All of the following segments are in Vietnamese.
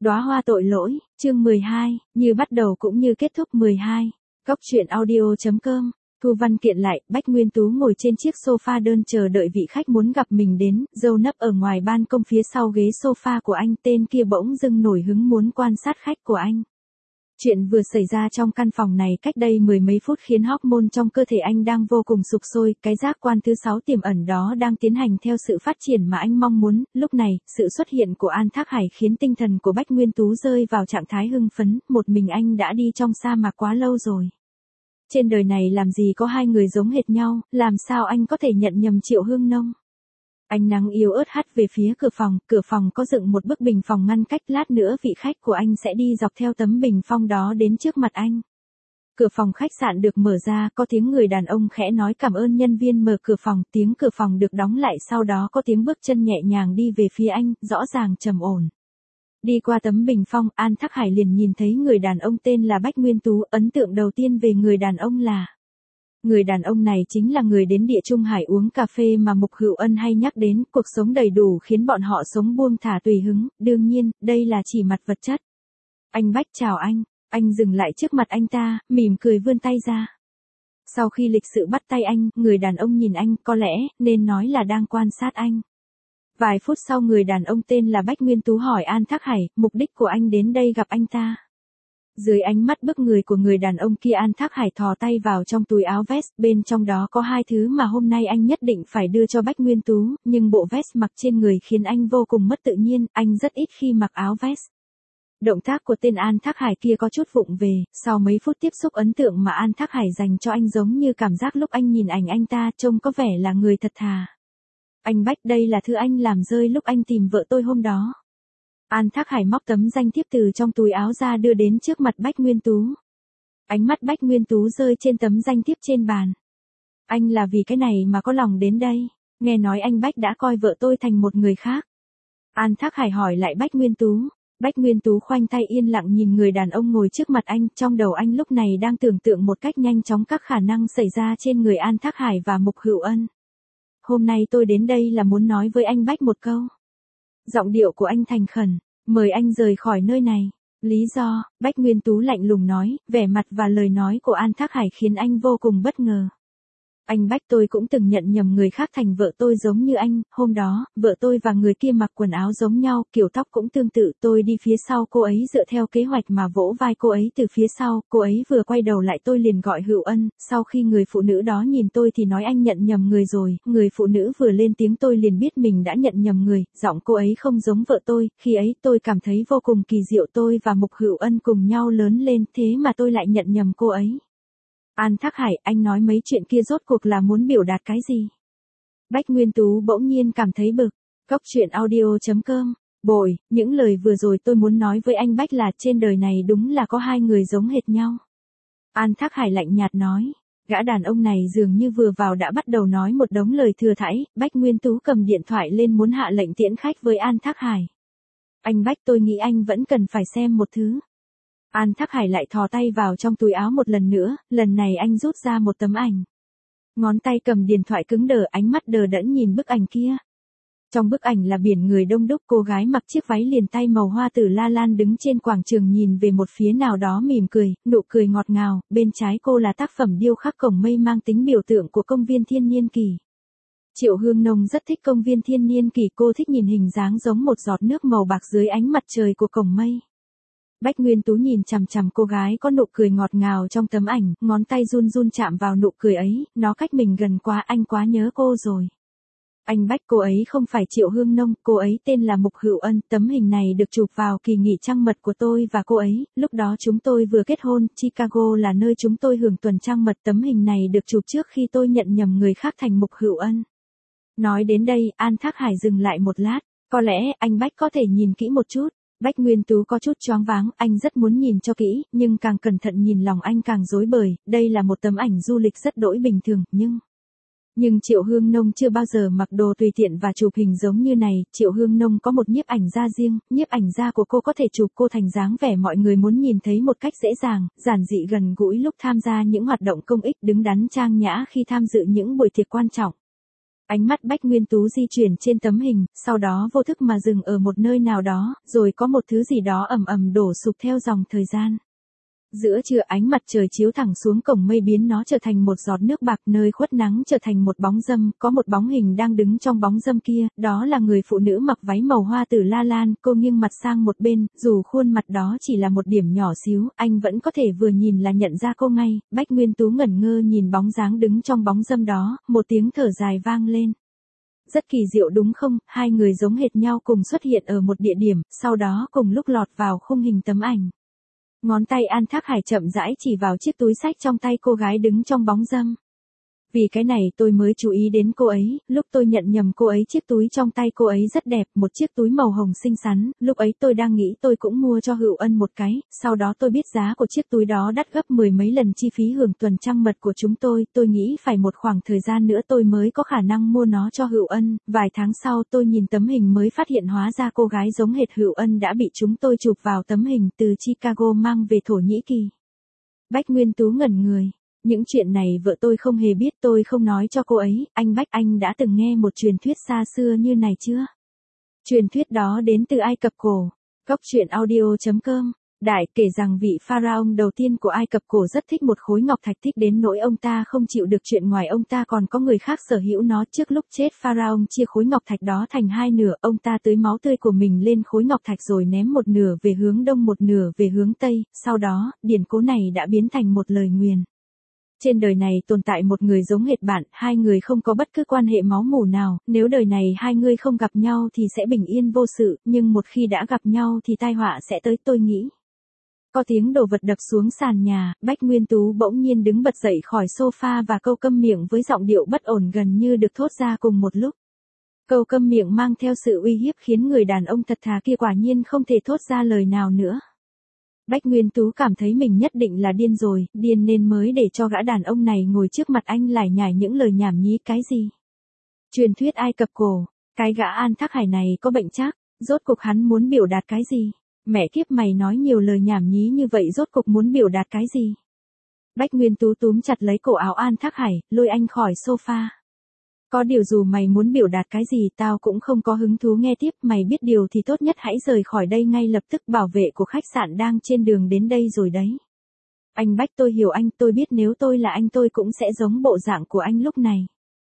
Đóa hoa tội lỗi, chương 12, như bắt đầu cũng như kết thúc 12. Góc truyện audio.com. Thu văn kiện lại, Bách Nguyên Tú ngồi trên chiếc sofa đơn chờ đợi vị khách muốn gặp mình đến, dâu nấp ở ngoài ban công phía sau ghế sofa của anh, tên kia bỗng dưng nổi hứng muốn quan sát khách của anh. Chuyện vừa xảy ra trong căn phòng này cách đây mười mấy phút khiến hormone trong cơ thể anh đang vô cùng sục sôi, cái giác quan thứ 6 tiềm ẩn đó đang tiến hành theo sự phát triển mà anh mong muốn. Lúc này, sự xuất hiện của An Thác Hải khiến tinh thần của Bách Nguyên Tú rơi vào trạng thái hưng phấn, một mình anh đã đi trong sa mạc quá lâu rồi. Trên đời này làm gì có hai người giống hệt nhau, làm sao anh có thể nhận nhầm Triệu Hương Nông. Ánh nắng yếu ớt hắt về phía cửa phòng có dựng một bức bình phòng ngăn cách, lát nữa vị khách của anh sẽ đi dọc theo tấm bình phong đó đến trước mặt anh. Cửa phòng khách sạn được mở ra, có tiếng người đàn ông khẽ nói cảm ơn nhân viên mở cửa phòng, tiếng cửa phòng được đóng lại, sau đó có tiếng bước chân nhẹ nhàng đi về phía anh, rõ ràng trầm ổn. Đi qua tấm bình phong, An Thác Hải liền nhìn thấy người đàn ông tên là Bách Nguyên Tú, ấn tượng đầu tiên về người đàn ông là người đàn ông này chính là người đến Địa Trung Hải uống cà phê mà Mục Hữu Ân hay nhắc đến, cuộc sống đầy đủ khiến bọn họ sống buông thả tùy hứng, đương nhiên, đây là chỉ mặt vật chất. Anh Bách chào anh dừng lại trước mặt anh ta, mỉm cười vươn tay ra. Sau khi lịch sự bắt tay anh, người đàn ông nhìn anh, có lẽ, nên nói là đang quan sát anh. Vài phút sau người đàn ông tên là Bách Nguyên Tú hỏi An Thác Hải, mục đích của anh đến đây gặp anh ta. Dưới ánh mắt bức người của người đàn ông kia, An Thác Hải thò tay vào trong túi áo vest, bên trong đó có hai thứ mà hôm nay anh nhất định phải đưa cho Bách Nguyên Tú, nhưng bộ vest mặc trên người khiến anh vô cùng mất tự nhiên, anh rất ít khi mặc áo vest. Động tác của tên An Thác Hải kia có chút vụng về, sau mấy phút tiếp xúc ấn tượng mà An Thác Hải dành cho anh giống như cảm giác lúc anh nhìn ảnh anh ta trông có vẻ là người thật thà. Anh Bách, đây là thứ anh làm rơi lúc anh tìm vợ tôi hôm đó. An Thác Hải móc tấm danh thiếp từ trong túi áo ra đưa đến trước mặt Bách Nguyên Tú. Ánh mắt Bách Nguyên Tú rơi trên tấm danh thiếp trên bàn. Anh là vì cái này mà có lòng đến đây, nghe nói anh Bách đã coi vợ tôi thành một người khác. An Thác Hải hỏi lại Bách Nguyên Tú. Bách Nguyên Tú khoanh tay yên lặng nhìn người đàn ông ngồi trước mặt anh, trong đầu anh lúc này đang tưởng tượng một cách nhanh chóng các khả năng xảy ra trên người An Thác Hải và Mục Hữu Ân. Hôm nay tôi đến đây là muốn nói với anh Bách một câu. Giọng điệu của anh thành khẩn, mời anh rời khỏi nơi này. Lý do, Bách Nguyên Tú lạnh lùng nói, vẻ mặt và lời nói của An Thác Hải khiến anh vô cùng bất ngờ. Anh Bách, tôi cũng từng nhận nhầm người khác thành vợ tôi giống như anh, hôm đó, vợ tôi và người kia mặc quần áo giống nhau, kiểu tóc cũng tương tự, tôi đi phía sau cô ấy dựa theo kế hoạch mà vỗ vai cô ấy từ phía sau, cô ấy vừa quay đầu lại tôi liền gọi Hữu Ân, sau khi người phụ nữ đó nhìn tôi thì nói anh nhận nhầm người rồi, người phụ nữ vừa lên tiếng tôi liền biết mình đã nhận nhầm người, giọng cô ấy không giống vợ tôi, khi ấy tôi cảm thấy vô cùng kỳ diệu, tôi và Mục Hữu Ân cùng nhau lớn lên, thế mà tôi lại nhận nhầm cô ấy. An Thác Hải, anh nói mấy chuyện kia rốt cuộc là muốn biểu đạt cái gì? Bách Nguyên Tú bỗng nhiên cảm thấy bực. Góc truyện audio.com. Bội, những lời vừa rồi tôi muốn nói với anh Bách là trên đời này đúng là có hai người giống hệt nhau. An Thác Hải lạnh nhạt nói. Gã đàn ông này dường như vừa vào đã bắt đầu nói một đống lời thừa thãi, Bách Nguyên Tú cầm điện thoại lên muốn hạ lệnh tiễn khách với An Thác Hải. Anh Bách, tôi nghĩ anh vẫn cần phải xem một thứ. An Thác Hải lại thò tay vào trong túi áo một lần nữa, lần này anh rút ra một tấm ảnh. Ngón tay cầm điện thoại cứng đờ, ánh mắt đờ đẫn nhìn bức ảnh kia. Trong bức ảnh là biển người đông đúc, cô gái mặc chiếc váy liền tay màu hoa tử la lan đứng trên quảng trường nhìn về một phía nào đó mỉm cười, nụ cười ngọt ngào, bên trái cô là tác phẩm điêu khắc cổng mây mang tính biểu tượng của công viên Thiên Niên Kỳ. Triệu Hương Nông rất thích công viên Thiên Niên Kỳ, cô thích nhìn hình dáng giống một giọt nước màu bạc dưới ánh mặt trời của cổng mây. Bách Nguyên Tú nhìn chằm chằm cô gái có nụ cười ngọt ngào trong tấm ảnh, ngón tay run run chạm vào nụ cười ấy, nó cách mình gần quá, anh quá nhớ cô rồi. Anh Bách, cô ấy không phải Triệu Hương Nông, cô ấy tên là Mục Hữu Ân, tấm hình này được chụp vào kỳ nghỉ trăng mật của tôi và cô ấy, lúc đó chúng tôi vừa kết hôn, Chicago là nơi chúng tôi hưởng tuần trăng mật, tấm hình này được chụp trước khi tôi nhận nhầm người khác thành Mục Hữu Ân. Nói đến đây, An Thác Hải dừng lại một lát, có lẽ anh Bách có thể nhìn kỹ một chút. Bách Nguyên Tú có chút choáng váng, anh rất muốn nhìn cho kỹ, nhưng càng cẩn thận nhìn lòng anh càng rối bời, đây là một tấm ảnh du lịch rất đỗi bình thường, nhưng Triệu Hương Nông chưa bao giờ mặc đồ tùy tiện và chụp hình giống như này, Triệu Hương Nông có một nhiếp ảnh gia riêng, nhiếp ảnh gia của cô có thể chụp cô thành dáng vẻ mọi người muốn nhìn thấy một cách dễ dàng, giản dị gần gũi lúc tham gia những hoạt động công ích, đứng đắn trang nhã khi tham dự những buổi tiệc quan trọng. Ánh mắt Bách Nguyên Tú di chuyển trên tấm hình, sau đó vô thức mà dừng ở một nơi nào đó, rồi có một thứ gì đó ầm ầm đổ sụp theo dòng thời gian. Giữa trưa ánh mặt trời chiếu thẳng xuống cổng mây biến nó trở thành một giọt nước bạc, nơi khuất nắng trở thành một bóng dâm, có một bóng hình đang đứng trong bóng dâm kia, đó là người phụ nữ mặc váy màu hoa tử la lan, cô nghiêng mặt sang một bên, dù khuôn mặt đó chỉ là một điểm nhỏ xíu, anh vẫn có thể vừa nhìn là nhận ra cô ngay. Bách Nguyên Tú ngẩn ngơ nhìn bóng dáng đứng trong bóng dâm đó, một tiếng thở dài vang lên. Rất kỳ diệu đúng không, hai người giống hệt nhau cùng xuất hiện ở một địa điểm, sau đó cùng lúc lọt vào khung hình tấm ảnh. Ngón tay An Thác Hải chậm rãi chỉ vào chiếc túi xách trong tay cô gái đứng trong bóng dâm. Vì cái này tôi mới chú ý đến cô ấy, lúc tôi nhận nhầm cô ấy chiếc túi trong tay cô ấy rất đẹp, một chiếc túi màu hồng xinh xắn, lúc ấy tôi đang nghĩ tôi cũng mua cho Hữu Ân một cái, sau đó tôi biết giá của chiếc túi đó đắt gấp 10 mấy lần chi phí hưởng tuần trăng mật của chúng tôi nghĩ phải một khoảng thời gian nữa tôi mới có khả năng mua nó cho Hữu Ân, vài tháng sau tôi nhìn tấm hình mới phát hiện hóa ra cô gái giống hệt Hữu Ân đã bị chúng tôi chụp vào tấm hình từ Chicago mang về Thổ Nhĩ Kỳ. Bách Nguyên Tú ngẩn người. Những chuyện này vợ tôi không hề biết, tôi không nói cho cô ấy. Anh Bách, anh đã từng nghe một truyền thuyết xa xưa như này chưa? Truyền thuyết đó đến từ Ai Cập cổ. Góc truyện audio.com. Đại kể rằng vị pharaoh đầu tiên của Ai Cập cổ rất thích một khối ngọc thạch, thích đến nỗi ông ta không chịu được chuyện ngoài ông ta còn có người khác sở hữu nó. Trước lúc chết pharaoh chia khối ngọc thạch đó thành hai nửa, ông ta tưới máu tươi của mình lên khối ngọc thạch rồi ném một nửa về hướng đông một nửa về hướng tây, sau đó, điển cố này đã biến thành một lời nguyền. Trên đời này tồn tại một người giống hệt bạn, hai người không có bất cứ quan hệ máu mủ nào, nếu đời này hai người không gặp nhau thì sẽ bình yên vô sự, nhưng một khi đã gặp nhau thì tai họa sẽ tới, tôi nghĩ. Có tiếng đồ vật đập xuống sàn nhà, Bách Nguyên Tú bỗng nhiên đứng bật dậy khỏi sofa và câu câm miệng với giọng điệu bất ổn gần như được thốt ra cùng một lúc. Câu câm miệng mang theo sự uy hiếp khiến người đàn ông thật thà kia quả nhiên không thể thốt ra lời nào nữa. Bách Nguyên Tú cảm thấy mình nhất định là điên rồi, điên nên mới để cho gã đàn ông này ngồi trước mặt anh lải nhải những lời nhảm nhí cái gì. Truyền thuyết Ai Cập cổ, cái gã An Thác Hải này có bệnh trác, rốt cục hắn muốn biểu đạt cái gì? Mẹ kiếp mày nói nhiều lời nhảm nhí như vậy rốt cục muốn biểu đạt cái gì? Bách Nguyên Tú túm chặt lấy cổ áo An Thác Hải, lôi anh khỏi sofa. Có điều dù mày muốn biểu đạt cái gì tao cũng không có hứng thú nghe tiếp, mày biết điều thì tốt nhất hãy rời khỏi đây ngay lập tức, bảo vệ của khách sạn đang trên đường đến đây rồi đấy. Anh Bách, tôi hiểu anh, tôi biết nếu tôi là anh tôi cũng sẽ giống bộ dạng của anh lúc này.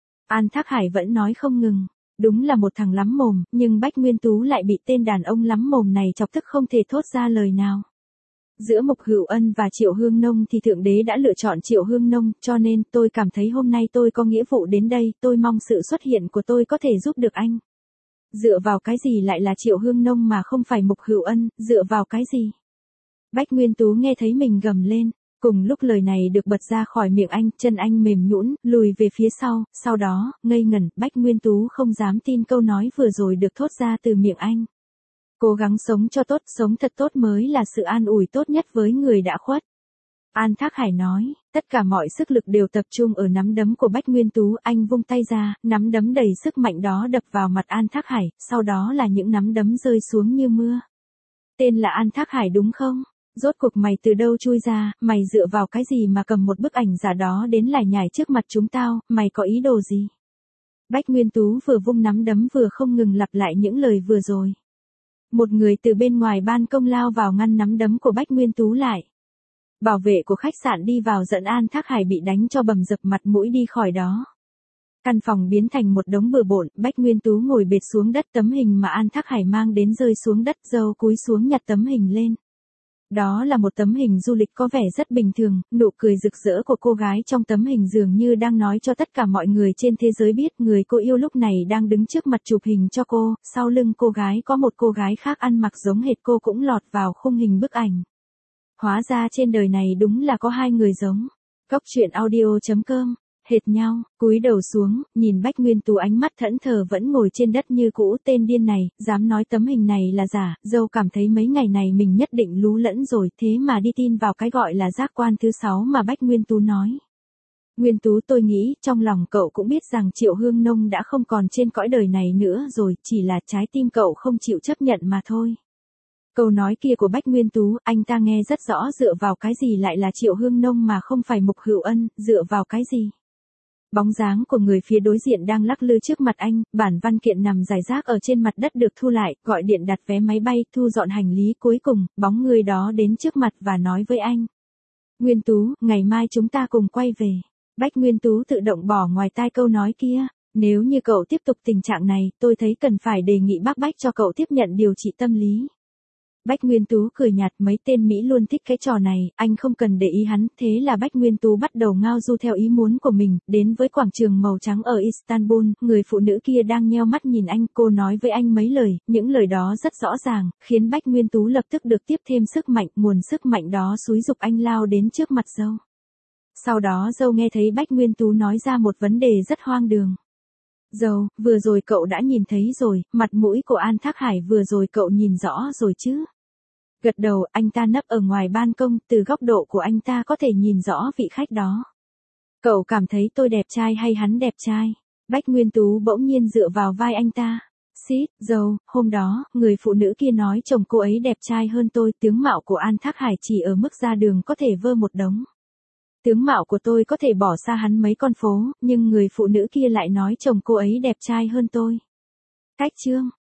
An Thác Hải vẫn nói không ngừng, đúng là một thằng lắm mồm, nhưng Bách Nguyên Tú lại bị tên đàn ông lắm mồm này chọc tức không thể thốt ra lời nào. Giữa Mục Hữu Ân và Triệu Hương Nông thì Thượng Đế đã lựa chọn Triệu Hương Nông, cho nên tôi cảm thấy hôm nay tôi có nghĩa vụ đến đây, tôi mong sự xuất hiện của tôi có thể giúp được anh. Dựa vào cái gì lại là Triệu Hương Nông mà không phải Mục Hữu Ân, dựa vào cái gì? Bách Nguyên Tú nghe thấy mình gầm lên, cùng lúc lời này được bật ra khỏi miệng anh, chân anh mềm nhũn, lùi về phía sau đó, ngây ngẩn, Bách Nguyên Tú không dám tin câu nói vừa rồi được thốt ra từ miệng anh. Cố gắng sống cho tốt, sống thật tốt mới là sự an ủi tốt nhất với người đã khuất. An Thác Hải nói, tất cả mọi sức lực đều tập trung ở nắm đấm của Bách Nguyên Tú, anh vung tay ra, nắm đấm đầy sức mạnh đó đập vào mặt An Thác Hải, sau đó là những nắm đấm rơi xuống như mưa. Tên là An Thác Hải đúng không? Rốt cuộc mày từ đâu chui ra, mày dựa vào cái gì mà cầm một bức ảnh giả đó đến lải nhải trước mặt chúng tao, mày có ý đồ gì? Bách Nguyên Tú vừa vung nắm đấm vừa không ngừng lặp lại những lời vừa rồi. Một người từ bên ngoài ban công lao vào ngăn nắm đấm của Bách Nguyên Tú lại. Bảo vệ của khách sạn đi vào dẫn An Thác Hải bị đánh cho bầm dập mặt mũi đi khỏi đó. Căn phòng biến thành một đống bừa bộn, Bách Nguyên Tú ngồi bệt xuống đất, tấm hình mà An Thác Hải mang đến rơi xuống đất, dâu cúi xuống nhặt tấm hình lên. Đó là một tấm hình du lịch có vẻ rất bình thường, nụ cười rực rỡ của cô gái trong tấm hình dường như đang nói cho tất cả mọi người trên thế giới biết người cô yêu lúc này đang đứng trước mặt chụp hình cho cô, sau lưng cô gái có một cô gái khác ăn mặc giống hệt cô cũng lọt vào khung hình bức ảnh. Hóa ra trên đời này đúng là có hai người giống. Góc truyện audio.com. Hệt nhau, cúi đầu xuống, nhìn Bách Nguyên Tú ánh mắt thẫn thờ vẫn ngồi trên đất như cũ, tên điên này, dám nói tấm hình này là giả, dâu cảm thấy mấy ngày này mình nhất định lú lẫn rồi, thế mà đi tin vào cái gọi là giác quan thứ 6 mà Bách Nguyên Tú nói. Nguyên Tú, tôi nghĩ, trong lòng cậu cũng biết rằng Triệu Hương Nông đã không còn trên cõi đời này nữa rồi, chỉ là trái tim cậu không chịu chấp nhận mà thôi. Câu nói kia của Bách Nguyên Tú, anh ta nghe rất rõ, dựa vào cái gì lại là Triệu Hương Nông mà không phải Mục Hữu Ân, dựa vào cái gì? Bóng dáng của người phía đối diện đang lắc lư trước mặt anh, bản văn kiện nằm rải rác ở trên mặt đất được thu lại, gọi điện đặt vé máy bay, thu dọn hành lý, cuối cùng, bóng người đó đến trước mặt và nói với anh. Nguyên Tú, ngày mai chúng ta cùng quay về. Bách Nguyên Tú tự động bỏ ngoài tai câu nói kia. Nếu như cậu tiếp tục tình trạng này, tôi thấy cần phải đề nghị bác Bách cho cậu tiếp nhận điều trị tâm lý. Bách Nguyên Tú cười nhạt, mấy tên Mỹ luôn thích cái trò này, anh không cần để ý hắn, thế là Bách Nguyên Tú bắt đầu ngao du theo ý muốn của mình, đến với quảng trường màu trắng ở Istanbul, người phụ nữ kia đang nheo mắt nhìn anh, cô nói với anh mấy lời, những lời đó rất rõ ràng, khiến Bách Nguyên Tú lập tức được tiếp thêm sức mạnh, nguồn sức mạnh đó xúi giục anh lao đến trước mặt dâu. Sau đó dâu nghe thấy Bách Nguyên Tú nói ra một vấn đề rất hoang đường. Dâu, vừa rồi cậu đã nhìn thấy rồi, mặt mũi của An Thác Hải vừa rồi cậu nhìn rõ rồi chứ? Gật đầu, anh ta nấp ở ngoài ban công, từ góc độ của anh ta có thể nhìn rõ vị khách đó. Cậu cảm thấy tôi đẹp trai hay hắn đẹp trai? Bách Nguyên Tú bỗng nhiên dựa vào vai anh ta. Xít, dâu, hôm đó, người phụ nữ kia nói chồng cô ấy đẹp trai hơn tôi, tướng mạo của An Thác Hải chỉ ở mức ra đường có thể vơ một đống. Tướng mạo của tôi có thể bỏ xa hắn mấy con phố, nhưng người phụ nữ kia lại nói chồng cô ấy đẹp trai hơn tôi. Cách chương